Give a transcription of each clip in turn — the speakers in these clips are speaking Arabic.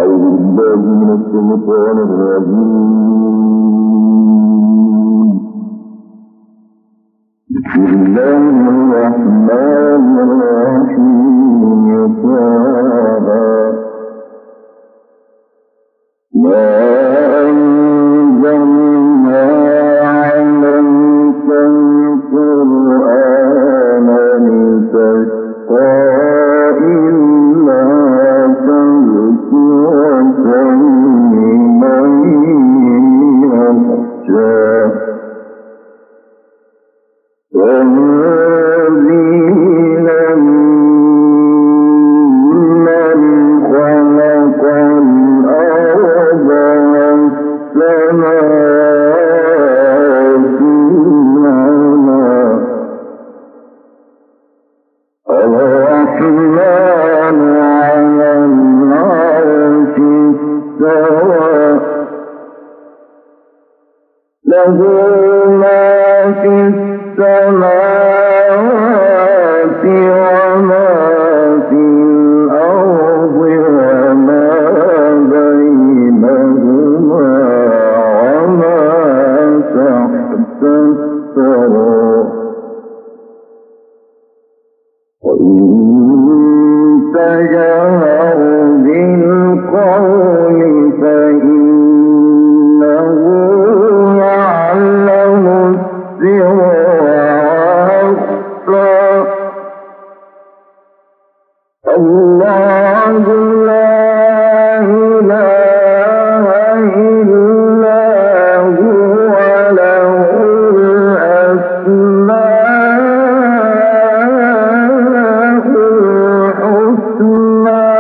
الشيطان الرجيم. بسم الله الرحمن الرحيم. ما أنزلنا عليك القرآن لتشقى إلا تذكرة لمن يخشى تنزيلا ممن خلق الأرض والسماوات العلى الرحمن على العرش استوى له ما في السماوات وما في الأرض وما بينهما وما تحت الثرى وإن تجهر بالقول فإنه يعلم السر وأخفى الله لا إله إلا هو له الأسماء الحسنى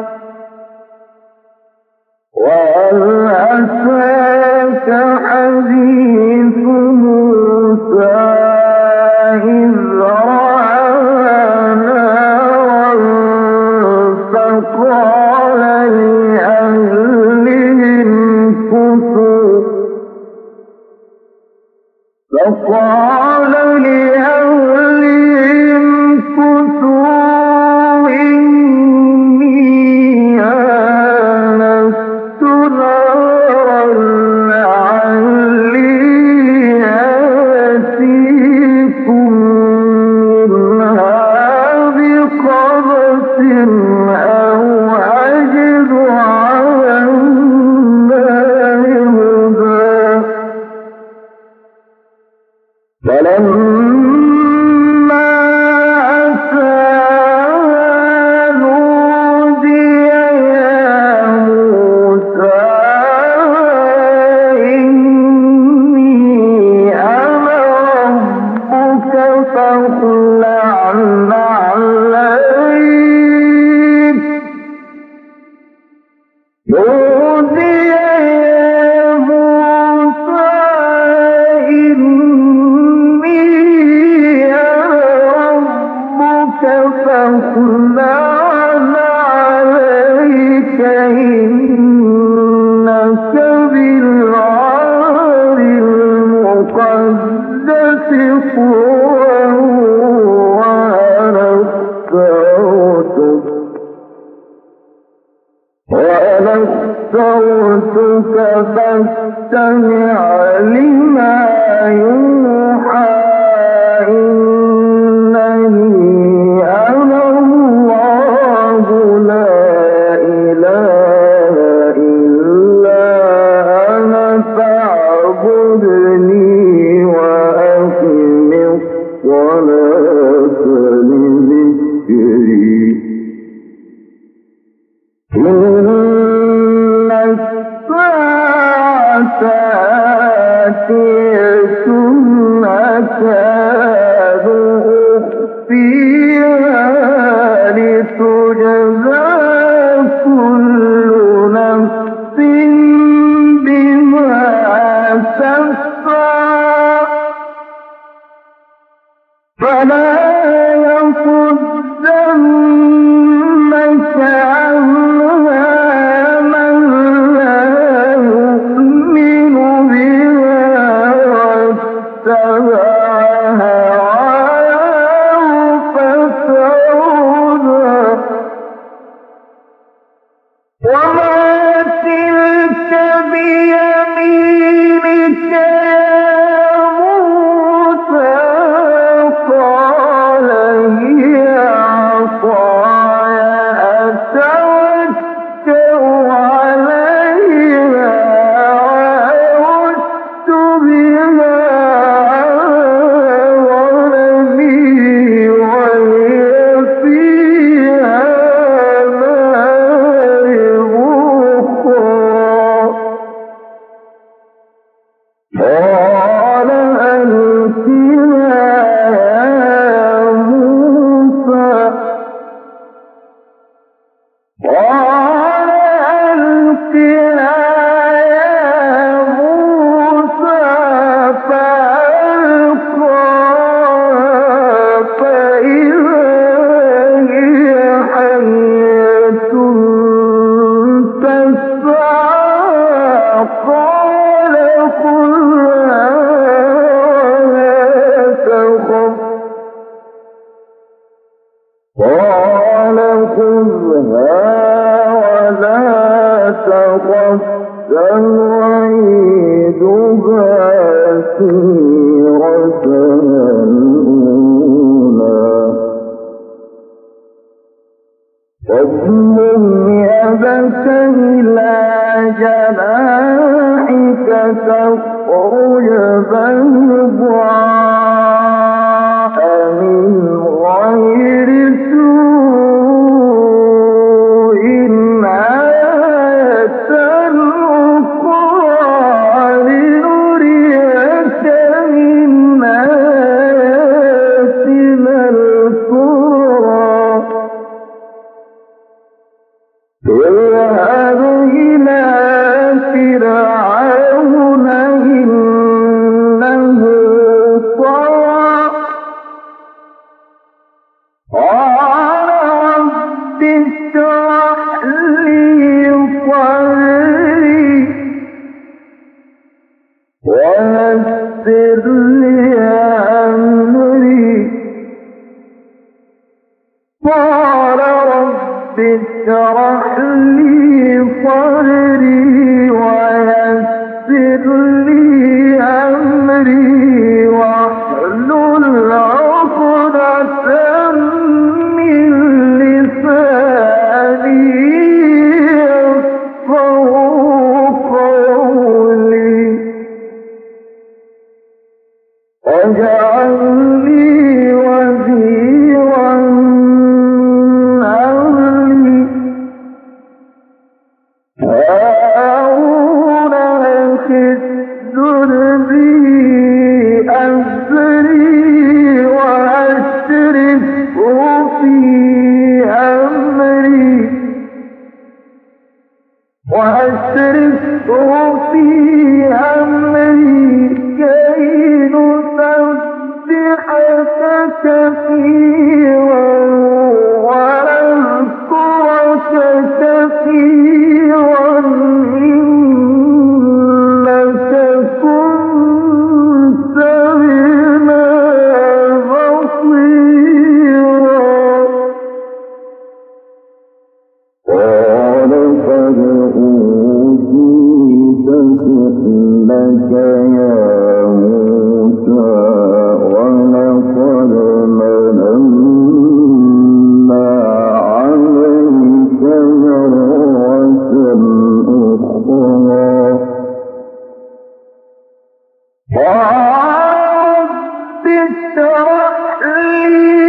وهل أتاك حديث موسى إذ رأى نارا فقال لأهلهم كثوا إني آنست نارا لعلي آتيكم منها بقبس أو أجد على النار هدى فلما أتاها نودي يا موسى إني أنا ربك فاخلع نعليك نودي يا موسى إني أنا ربك فاخلع نعليك إنك بالواد المقدس طوى وأنا اخترتك فاستمع لما يوحى إنني أنا الله لا إله إلا أنا فاعبدني وأقم الصلاة لذكري إن الساعة آتية أكاد أخفيها لتجزى كل نفس بما تسعى فلا يصدنك عنها من لا يؤمن بها واتبع هواه فتردى وما سنعيدها سيرتها الأولى واضمم يدك إلى جناحك تخرج بيضاء من غير سوء آية أخرى لنريك من آياتنا الكبرى اذهب إلى فرعون إنه طغى قال رب اشرح لي صدري ويسر لي أمري قال رب اشرح لي صدري ويسر لي أمري واحلل عقدة من لساني يفقهوا قولي واجعل لي وزيرا من أمري هارون أخذ بي أزري وأشركه في أمري كي نسبحك كثيرا ونذكرك كثيرا إنك كنت بنا بصيرا قال قد أوتيت سؤلك يا موسى ولقد مننا عليك مرة أخرى رب اشرح لي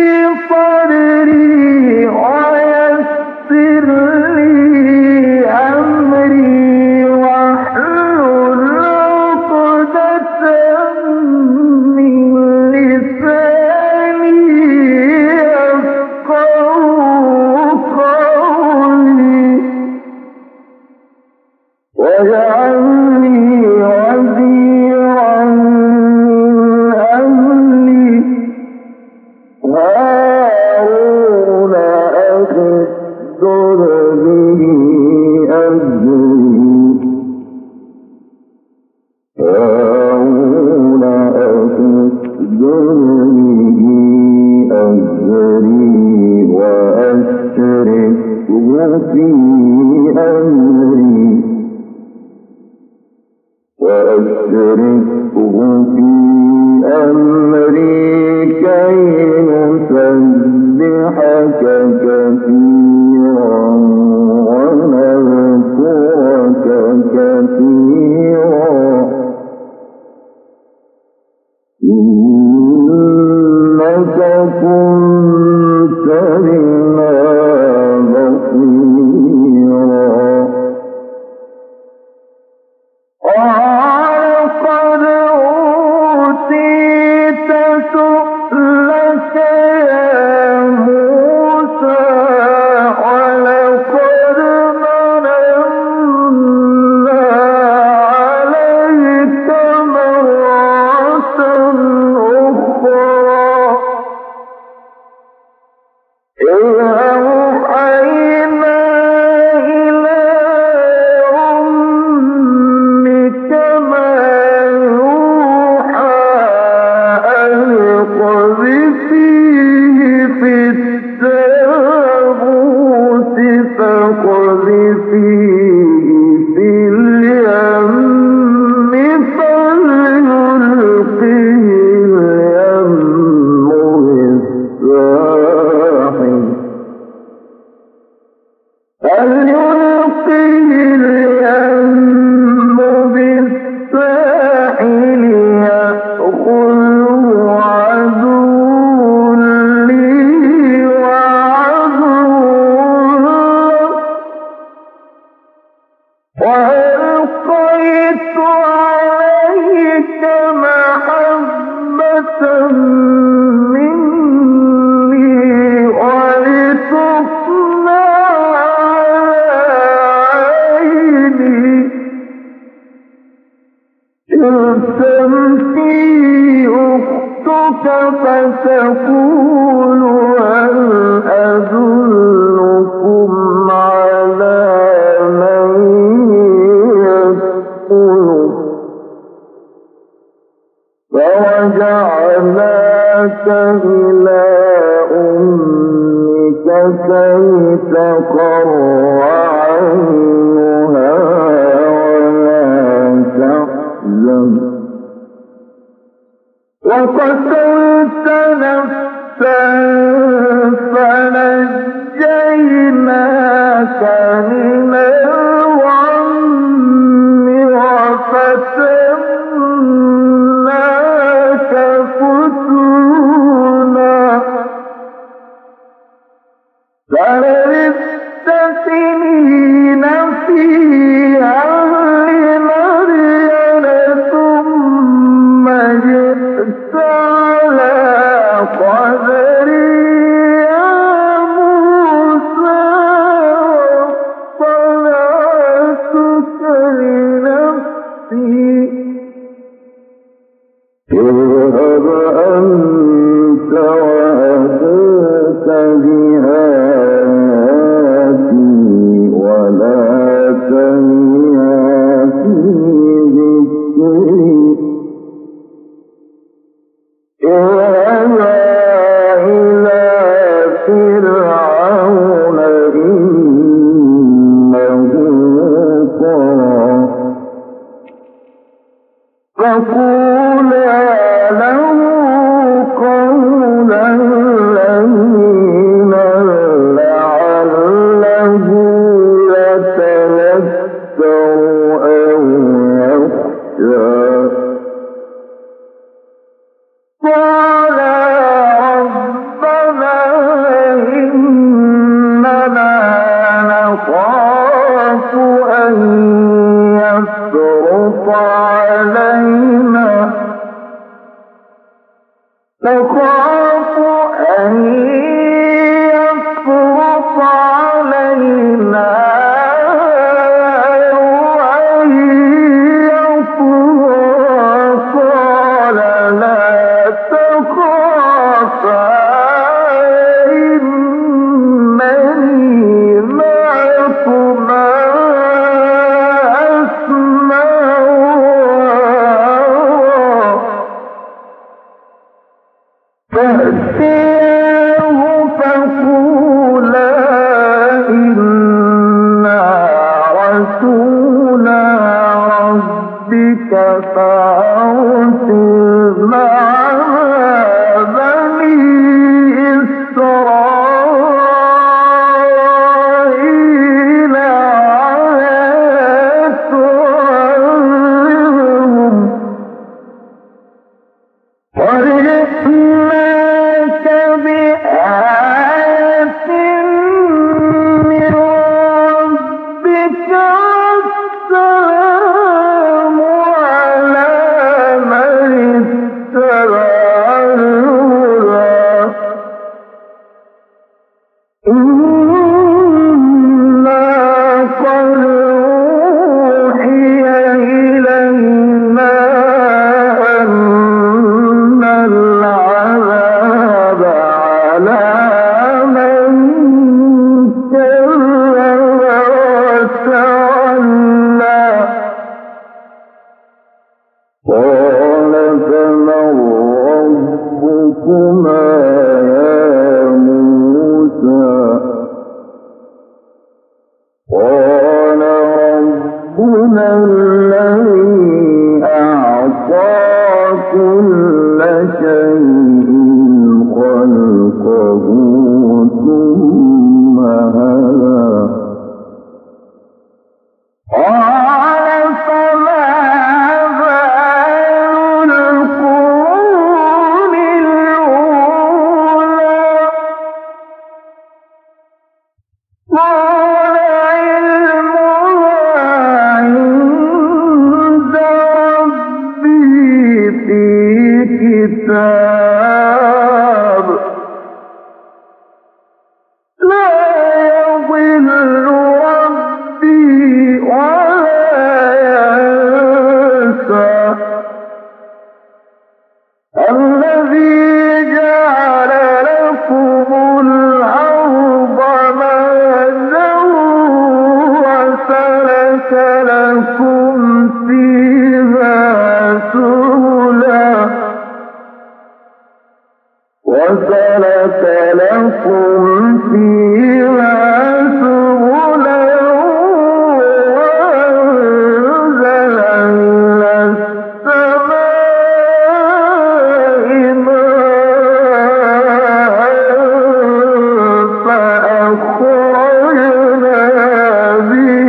صدري ويسر لي أمري واحلل عقدة من لساني يفقهوا قولي واجعل لي وزيرا من أهلي هارون أشدد به أزري وأشركه في أمري كي نسبحك كثيرا ونذكرك كثيرا إنك كنت بنا بصيرا قال قد أوتيت سؤلك يا موسى وألقيت عليك محبة مني ولتصنع عيني إذ تمشي أختك فتقول هل أدلكم على من يكفله فرجعناك إلى أمك كي تقر عينها ولا تحزن وقتلت نفسا فنجيناك من الغم وفتناك فتونا فلبثت سنين في أهل مدين ثم جئت على قدري يا موسى طلعتك لنفسي اذهب أنت وأخوك بآياتي ولا تنيا في ذكري اذهبا إلى فرعون إنه طغى فقولا له قولا لينا لعله يتذكر أو يخشى قال ربنا إننا نخاف أن يفرط علينا وأن يطغى قال لا تخافا إنني معكما أسمع فأتياه فقولا إنا رسولا ربك فأرسل معنا بني إسرائيل ولا تعذبهم وجئناك بآية من ربك والسلام على من اتبع الهدى إنا قد أوحي إلينا أن العذاب على من كذب وتولى قال فمن ربكما يا موسى قال ربنا الذي أعطى كل شيء خلقه ثم هدى قال فما بال القرون الأولى قال علمها وسلك لكم فيها سبلا وسلك لكم فيها سبلا وأنزل من السماء ماء فأخرجنا به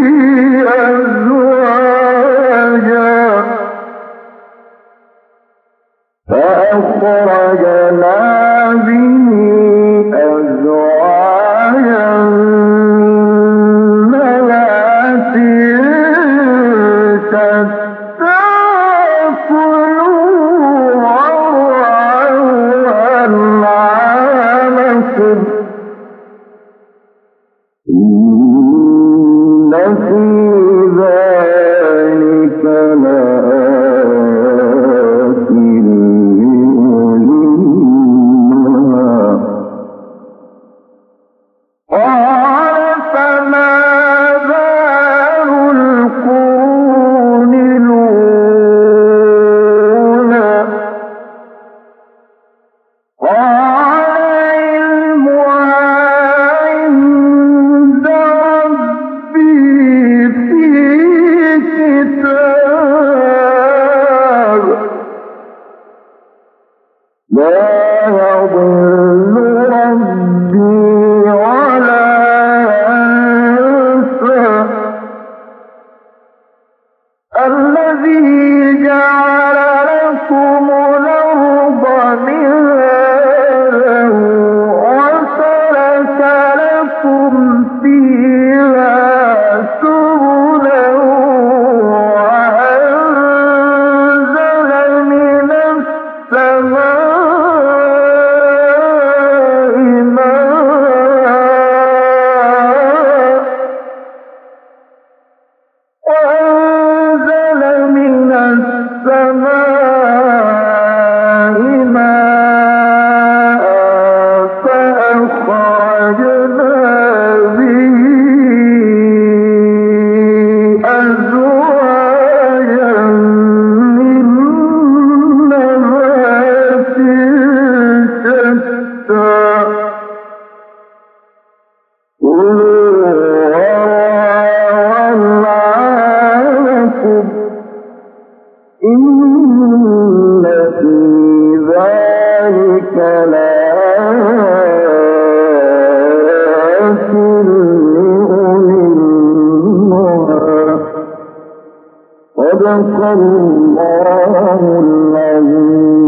أزواجا من نبات شتى كلوا وارعوا أنعامكم إن في ذلك لآيات لأولي النهى قال فما بال القرون الأولى قال علمها عند ربي في كتاب لا يضل ربي ولا ينسى الذي جعل لكم الأرض مهادا وسلك لكم فيها سبلا وأنزل من السماء ماء وأنزل من السماء ماء فأخرجنا به أزواجا من نبات شتى كلوا وارعوا إن في ذلك لآيات لأولي النهى صدق الله العظيم.